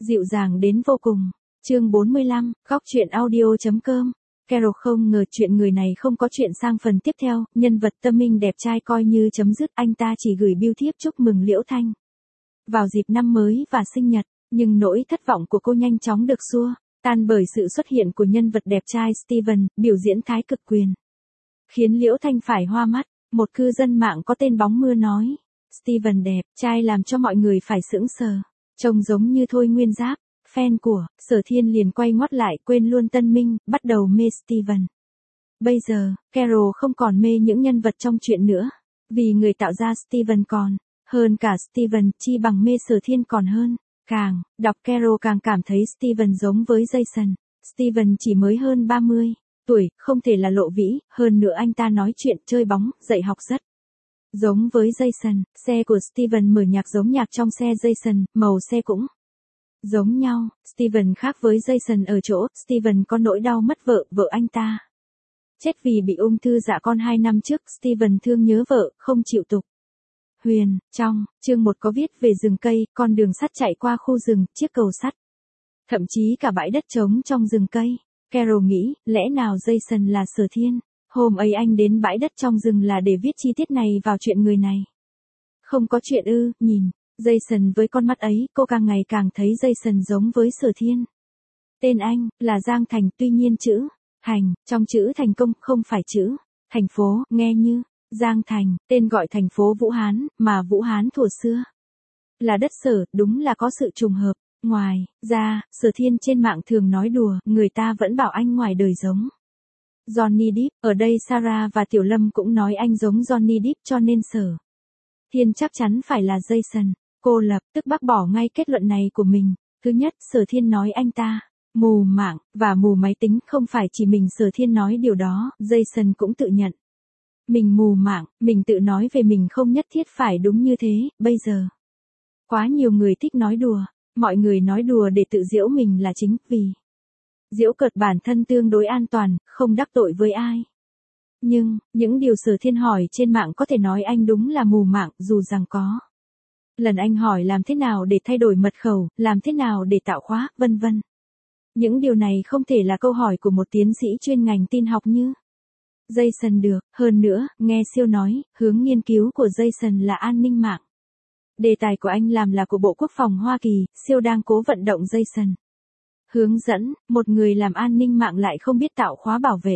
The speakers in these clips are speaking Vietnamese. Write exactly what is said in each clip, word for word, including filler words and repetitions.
dịu dàng đến vô cùng. Chương bốn mươi lăm, góc truyện audio.com. Carol không ngờ chuyện người này không có chuyện sang phần tiếp theo, nhân vật tâm minh đẹp trai coi như chấm dứt, anh ta chỉ gửi bưu thiếp chúc mừng Liễu Thanh vào dịp năm mới và sinh nhật, nhưng nỗi thất vọng của cô nhanh chóng được xua tan bởi sự xuất hiện của nhân vật đẹp trai Steven, biểu diễn thái cực quyền, khiến Liễu Thanh phải hoa mắt. Một cư dân mạng có tên Bóng Mưa nói, Steven đẹp trai làm cho mọi người phải sững sờ, trông giống như Thôi Nguyên Giáp. Fan của Sở Thiên liền quay ngoắt lại, quên luôn Tân Minh, bắt đầu mê Steven. Bây giờ, Carol không còn mê những nhân vật trong chuyện nữa, vì người tạo ra Steven còn hơn cả Steven, chi bằng mê Sở Thiên còn hơn. Càng đọc Carol càng cảm thấy Steven giống với Jason. Steven chỉ mới hơn ba mươi tuổi, không thể là lộ vĩ, hơn nữa anh ta nói chuyện, chơi bóng, dạy học rất giống với Jason. Xe của Steven mở nhạc giống nhạc trong xe Jason, màu xe cũng giống nhau. Steven khác với Jason ở chỗ, Steven có nỗi đau mất vợ, vợ anh ta chết vì bị ung thư dạ con hai năm trước. Steven thương nhớ vợ, không chịu tục huyền. Trong chương một có viết về rừng cây, con đường sắt chạy qua khu rừng, chiếc cầu sắt, thậm chí cả bãi đất trống trong rừng cây. Carol nghĩ, lẽ nào Jason là Sở Thiên? Hôm ấy anh đến bãi đất trong rừng là để viết chi tiết này vào chuyện người này. Không có chuyện ư? Nhìn Jason với con mắt ấy, cô càng ngày càng thấy Jason giống với Sở Thiên. Tên anh là Giang Thành, tuy nhiên chữ Thành trong chữ thành công không phải chữ thành phố, nghe như Giang Thành, tên gọi thành phố Vũ Hán, mà Vũ Hán thuở xưa là đất Sở, đúng là có sự trùng hợp. Ngoài ra, Sở Thiên trên mạng thường nói đùa, người ta vẫn bảo anh ngoài đời giống Johnny Depp, ở đây Sarah và Tiểu Lâm cũng nói anh giống Johnny Depp, cho nên Sở Thiên chắc chắn phải là Jason. Cô lập tức bác bỏ ngay kết luận này của mình. Thứ nhất, Sở Thiên nói anh ta mù mạng và mù máy tính, không phải chỉ mình Sở Thiên nói điều đó, Jason cũng tự nhận mình mù mạng, mình tự nói về mình không nhất thiết phải đúng như thế. Bây giờ quá nhiều người thích nói đùa, mọi người nói đùa để tự giễu mình là chính, vì giễu cợt bản thân tương đối an toàn, không đắc tội với ai. Nhưng, những điều Sở Thiên hỏi trên mạng có thể nói anh đúng là mù mạng, dù rằng có lần anh hỏi làm thế nào để thay đổi mật khẩu, làm thế nào để tạo khóa, vân vân. Những điều này không thể là câu hỏi của một tiến sĩ chuyên ngành tin học như Jason được. Hơn nữa, nghe siêu nói, hướng nghiên cứu của Jason là an ninh mạng. Đề tài của anh làm là của Bộ Quốc phòng Hoa Kỳ, siêu đang cố vận động Jason hướng dẫn, một người làm an ninh mạng lại không biết tạo khóa bảo vệ.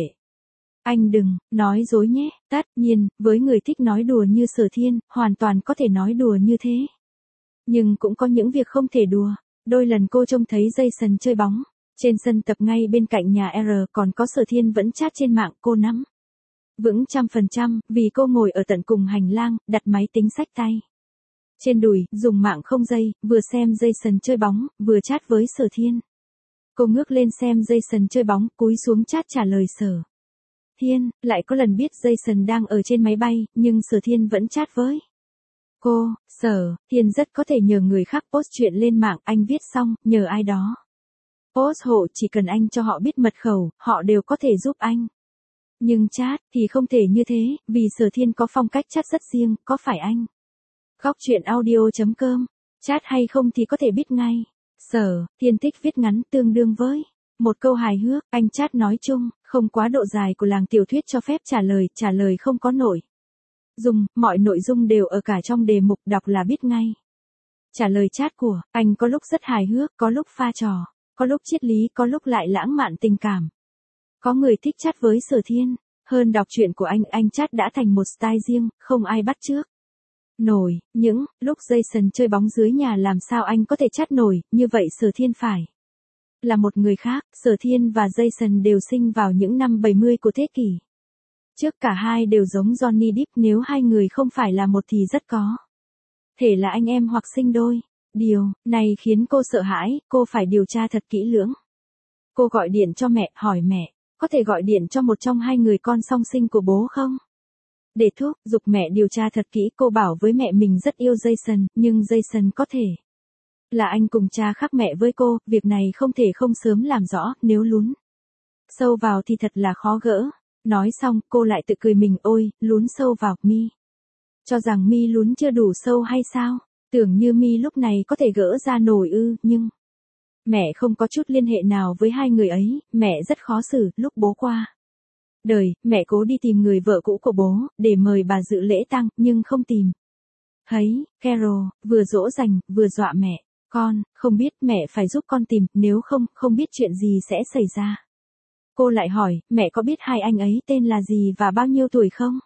Anh đừng nói dối nhé. Tất nhiên, với người thích nói đùa như Sở Thiên, hoàn toàn có thể nói đùa như thế. Nhưng cũng có những việc không thể đùa. Đôi lần cô trông thấy Jason chơi bóng trên sân tập ngay bên cạnh nhà R, còn có Sở Thiên vẫn chat trên mạng, cô nắm vững trăm phần trăm, vì cô ngồi ở tận cùng hành lang, đặt máy tính xách tay trên đùi, dùng mạng không dây, vừa xem Jason chơi bóng, vừa chat với Sở Thiên. Cô ngước lên xem Jason chơi bóng, cúi xuống chat trả lời Sở Thiên. Lại có lần biết Jason đang ở trên máy bay, nhưng Sở Thiên vẫn chat với cô. Sở Thiên rất có thể nhờ người khác post chuyện lên mạng, anh viết xong, nhờ ai đó post hộ, chỉ cần anh cho họ biết mật khẩu, họ đều có thể giúp anh. Nhưng chat thì không thể như thế, vì Sở Thiên có phong cách chat rất riêng, có phải anh? Góc truyện audio.com. Chat hay không thì có thể biết ngay. Sở Thiên thích viết ngắn, tương đương với một câu hài hước. Anh chat nói chung, không quá độ dài của làng tiểu thuyết cho phép trả lời, trả lời không có nội dung, mọi nội dung đều ở cả trong đề mục, đọc là biết ngay. Trả lời chat của anh có lúc rất hài hước, có lúc pha trò, có lúc triết lý, có lúc lại lãng mạn tình cảm. Có người thích chat với Sở Thiên hơn đọc truyện của anh, anh chat đã thành một style riêng, không ai bắt chước nổi. Những lúc Jason chơi bóng dưới nhà làm sao anh có thể chat nổi, như vậy Sở Thiên phải là một người khác. Sở Thiên và Jason đều sinh vào những năm bảy mươi của thế kỷ trước, cả hai đều giống Johnny Depp, nếu hai người không phải là một thì rất có thể là anh em hoặc sinh đôi. Điều này khiến cô sợ hãi, cô phải điều tra thật kỹ lưỡng. Cô gọi điện cho mẹ, hỏi mẹ, có thể gọi điện cho một trong hai người con song sinh của bố không? Để thúc giục mẹ điều tra thật kỹ, cô bảo với mẹ mình rất yêu Jason, nhưng Jason có thể là anh cùng cha khác mẹ với cô, việc này không thể không sớm làm rõ, nếu lún sâu vào thì thật là khó gỡ. Nói xong, cô lại tự cười mình, ôi, lún sâu vào, mi cho rằng mi lún chưa đủ sâu hay sao? Tưởng như mi lúc này có thể gỡ ra nổi ư, nhưng Mẹ không có chút liên hệ nào với hai người ấy, mẹ rất khó xử, lúc bố qua đời, mẹ cố đi tìm người vợ cũ của bố, để mời bà dự lễ tang, nhưng không tìm. Thấy, Carol, vừa dỗ dành, vừa dọa mẹ. Con, không biết mẹ phải giúp con tìm, nếu không, không biết chuyện gì sẽ xảy ra. Cô lại hỏi, mẹ có biết hai anh ấy tên là gì và bao nhiêu tuổi không?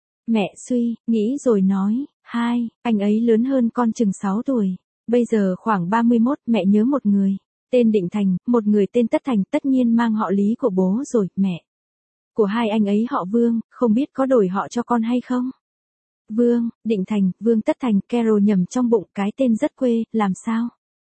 Mẹ suy, nghĩ rồi nói, hai, anh ấy lớn hơn con chừng sáu tuổi. Bây giờ khoảng ba mươi mốt, mẹ nhớ một người. Tên Định Thành, một người tên Tất Thành, tất nhiên mang họ Lý của bố rồi, mẹ. Của hai anh ấy họ Vương, không biết có đổi họ cho con hay không? Vương, Định Thành, Vương Tất Thành, Carol nhầm trong bụng, cái tên rất quê, làm sao?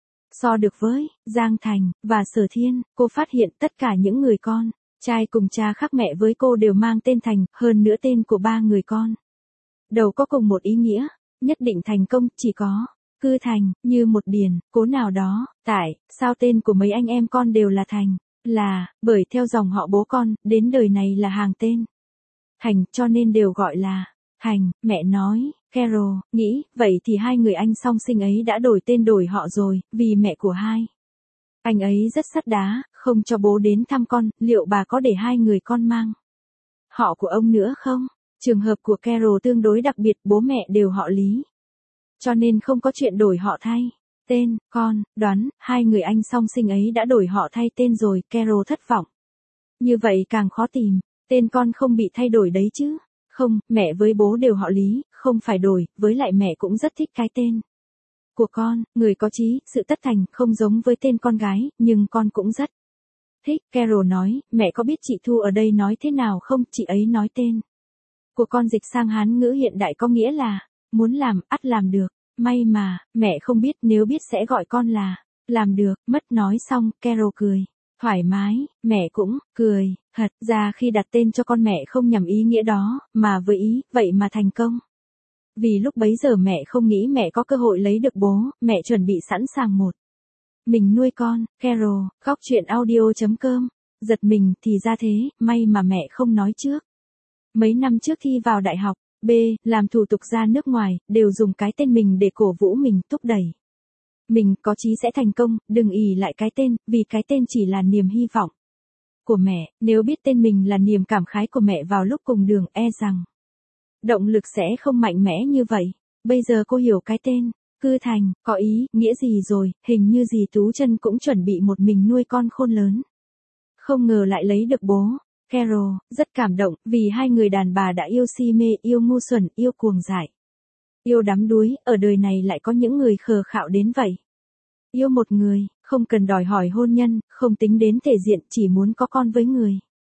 So được với Giang Thành và Sở Thiên, cô phát hiện tất cả những người con trai cùng cha khác mẹ với cô đều mang tên Thành, hơn nữa tên của ba người con đầu có cùng một ý nghĩa, nhất định thành công, chỉ có Cư Thành, Như một Điền, Cố nào đó. Tại sao tên của mấy anh em con đều là Thành? Là bởi theo dòng họ bố con, đến đời này là hàng tên Thành, cho nên đều gọi là Thành. Mẹ nói, Carol, nghĩ, vậy thì hai người anh song sinh ấy đã đổi tên đổi họ rồi, vì mẹ của hai anh ấy rất sắt đá, không cho bố đến thăm con, liệu bà có để hai người con mang họ của ông nữa không? Trường hợp của Carol tương đối đặc biệt, bố mẹ đều họ Lý, cho nên không có chuyện đổi họ thay tên. Con đoán, hai người anh song sinh ấy đã đổi họ thay tên rồi. Carol thất vọng. Như vậy càng khó tìm, tên con không bị thay đổi đấy chứ? Không, mẹ với bố đều họ Lý, không phải đổi, với lại mẹ cũng rất thích cái tên của con, người có chí, sự Tất Thành, không giống với tên con gái, nhưng con cũng rất thích. Carol nói, mẹ có biết chị Thu ở đây nói thế nào không? Chị ấy nói tên của con dịch sang Hán ngữ hiện đại có nghĩa là, muốn làm, ắt làm được. May mà, mẹ không biết, nếu biết sẽ gọi con là, làm được, mất. Nói xong, Carol cười thoải mái, mẹ cũng cười. Thật ra khi đặt tên cho con mẹ không nhằm ý nghĩa đó, mà với ý, vậy mà thành công. Vì lúc bấy giờ mẹ không nghĩ mẹ có cơ hội lấy được bố, mẹ chuẩn bị sẵn sàng một mình nuôi con. Carol, khóc chuyện audio chấm com. Giật mình, thì ra thế, may mà mẹ không nói trước. Mấy năm trước thi vào đại học, B, làm thủ tục ra nước ngoài, đều dùng cái tên mình để cổ vũ mình, thúc đẩy mình có chí sẽ thành công, đừng ỷ lại cái tên, vì cái tên chỉ là niềm hy vọng của mẹ. Nếu biết tên mình là niềm cảm khái của mẹ vào lúc cùng đường, e rằng động lực sẽ không mạnh mẽ như vậy. Bây giờ cô hiểu cái tên Cư Thành có ý nghĩa gì rồi, hình như dì Tú Chân cũng chuẩn bị một mình nuôi con khôn lớn. Không ngờ lại lấy được bố. Carol rất cảm động, vì hai người đàn bà đã yêu si mê, yêu ngu xuẩn, yêu cuồng dại, yêu đắm đuối, ở đời này lại có những người khờ khạo đến vậy. Yêu một người, không cần đòi hỏi hôn nhân, không tính đến thể diện, chỉ muốn có con với người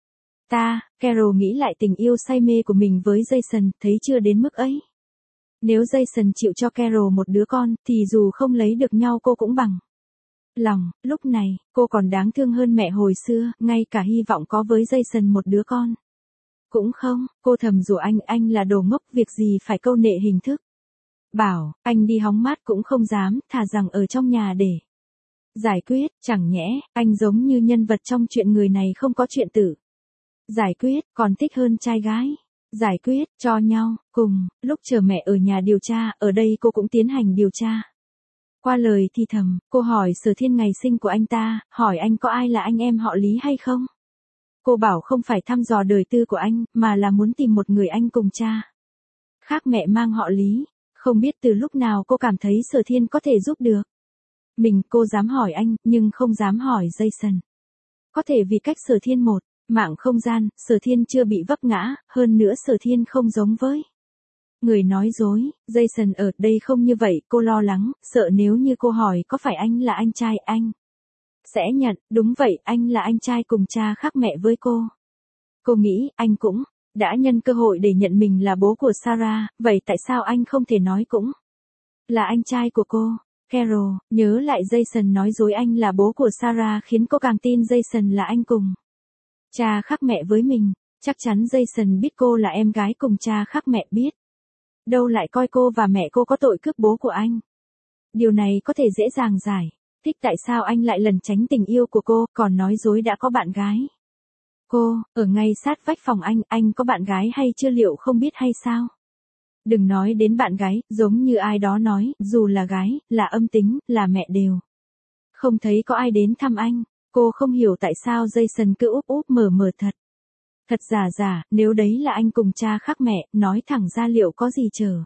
ta. Carol nghĩ lại tình yêu say mê của mình với Jason, thấy chưa đến mức ấy. Nếu Jason chịu cho Carol một đứa con, thì dù không lấy được nhau cô cũng bằng lòng. Lúc này, cô còn đáng thương hơn mẹ hồi xưa, ngay cả hy vọng có với Jason một đứa con cũng không. Cô thầm rủa anh, anh là đồ ngốc, việc gì phải câu nệ hình thức. Bảo, anh đi hóng mát cũng không dám, thà rằng ở trong nhà để giải quyết. Chẳng nhẽ, anh giống như nhân vật trong chuyện người này không có chuyện tự giải quyết, còn thích hơn trai gái giải quyết cho nhau. Cùng lúc chờ mẹ ở nhà điều tra, ở đây cô cũng tiến hành điều tra. Qua lời thì thầm, cô hỏi Sở Thiên ngày sinh của anh ta, hỏi anh có ai là anh em họ Lý hay không. Cô bảo không phải thăm dò đời tư của anh, mà là muốn tìm một người anh cùng cha khác mẹ mang họ Lý. Không biết từ lúc nào cô cảm thấy Sở Thiên có thể giúp được mình. Cô dám hỏi anh, nhưng không dám hỏi Jason. Có thể vì cách Sở Thiên một mạng không gian, Sở Thiên chưa bị vấp ngã, hơn nữa Sở Thiên không giống với người nói dối. Jason ở đây không như vậy, cô lo lắng, sợ nếu như cô hỏi có phải anh là anh trai, anh sẽ nhận. Đúng vậy, anh là anh trai cùng cha khác mẹ với cô. Cô nghĩ, anh cũng đã nhân cơ hội để nhận mình là bố của Sarah, vậy tại sao anh không thể nói cũng là anh trai của cô? Carol nhớ lại Jason nói dối anh là bố của Sarah khiến cô càng tin Jason là anh cùng cha khác mẹ với mình. Chắc chắn Jason biết cô là em gái cùng cha khác mẹ, biết đâu lại coi cô và mẹ cô có tội cướp bố của anh. Điều này có thể dễ dàng giải thích tại sao anh lại lẩn tránh tình yêu của cô, còn nói dối đã có bạn gái. Cô, ở ngay sát vách phòng anh, anh có bạn gái hay chưa, liệu không biết hay sao? Đừng nói đến bạn gái, giống như ai đó nói, dù là gái, là âm tính, là mẹ đều Không thấy có ai đến thăm anh. Cô không hiểu tại sao Jason cứ úp úp mở mở thật. Thật giả giả, nếu đấy là anh cùng cha khác mẹ, nói thẳng ra liệu có gì chờ.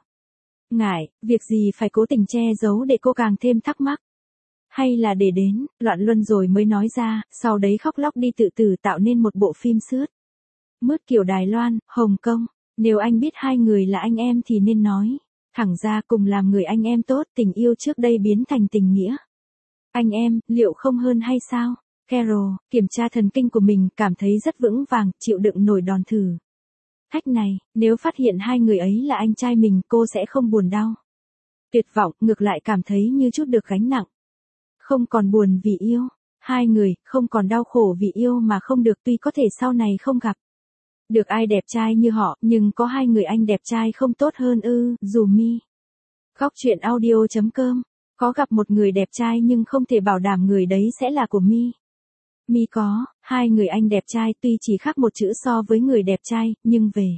Ngại, việc gì phải cố tình che giấu để cô càng thêm thắc mắc. Hay là để đến, loạn luân rồi mới nói ra, sau đấy khóc lóc đi tự tử tạo nên một bộ phim sướt mướt kiểu Đài Loan, Hồng Kông. Nếu anh biết hai người là anh em thì nên nói. Thẳng ra cùng làm người anh em tốt, tình yêu trước đây biến thành tình nghĩa. Anh em, liệu không hơn hay sao? Carol, kiểm tra thần kinh của mình, cảm thấy rất vững vàng, chịu đựng nổi đòn thử thách này. Nếu phát hiện hai người ấy là anh trai mình, cô sẽ không buồn đau. Tuyệt vọng, ngược lại cảm thấy như chút được gánh nặng. Không còn buồn vì yêu. Hai người, không còn đau khổ vì yêu mà không được, tuy có thể sau này không gặp được ai đẹp trai như họ, nhưng có hai người anh đẹp trai không tốt hơn ư, dù mi. Góc chuyện audio chấm com. Có gặp một người đẹp trai nhưng không thể bảo đảm người đấy sẽ là của mi. Mi có, hai người anh đẹp trai tuy chỉ khác một chữ so với người đẹp trai, nhưng về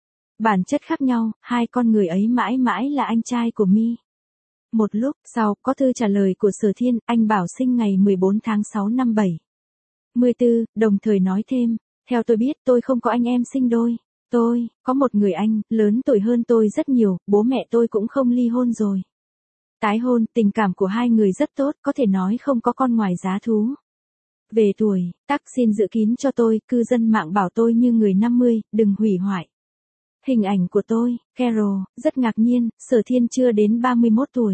bản chất khác nhau, hai con người ấy mãi mãi là anh trai của mi. Một lúc sau, có thư trả lời của Sở Thiên, anh bảo sinh ngày mười bốn tháng sáu năm bảy mươi tư, đồng thời nói thêm, theo tôi biết tôi không có anh em sinh đôi. Tôi, có một người anh, lớn tuổi hơn tôi rất nhiều, bố mẹ tôi cũng không ly hôn rồi. Tái hôn, tình cảm của hai người rất tốt, có thể nói không có con ngoài giá thú. Về tuổi, tác xin giữ kín cho tôi, cư dân mạng bảo tôi như người năm mươi, đừng hủy hoại hình ảnh của tôi. Carol, rất ngạc nhiên, Sở Thiên chưa đến ba mươi mốt tuổi.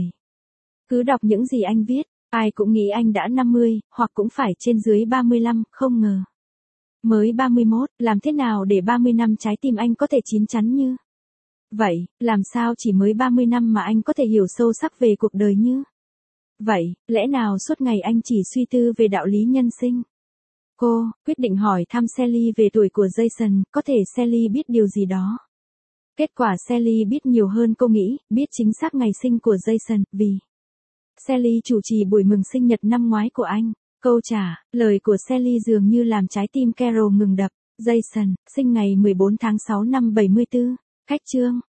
Cứ đọc những gì anh viết, ai cũng nghĩ anh đã năm mươi, hoặc cũng phải trên dưới ba mươi lăm, không ngờ. Mới ba mươi mốt, làm thế nào để ba mươi năm trái tim anh có thể chín chắn như vậy, làm sao chỉ mới ba mươi năm mà anh có thể hiểu sâu sắc về cuộc đời như vậy, lẽ nào suốt ngày anh chỉ suy tư về đạo lý nhân sinh? Cô quyết định hỏi thăm Sally về tuổi của Jason, có thể Sally biết điều gì đó. Kết quả Sally biết nhiều hơn cô nghĩ, biết chính xác ngày sinh của Jason, vì Sally chủ trì buổi mừng sinh nhật năm ngoái của anh. Câu trả lời của Sally dường như làm trái tim Carol ngừng đập. Jason, sinh ngày mười bốn tháng sáu năm bảy mươi tư. Khách chương.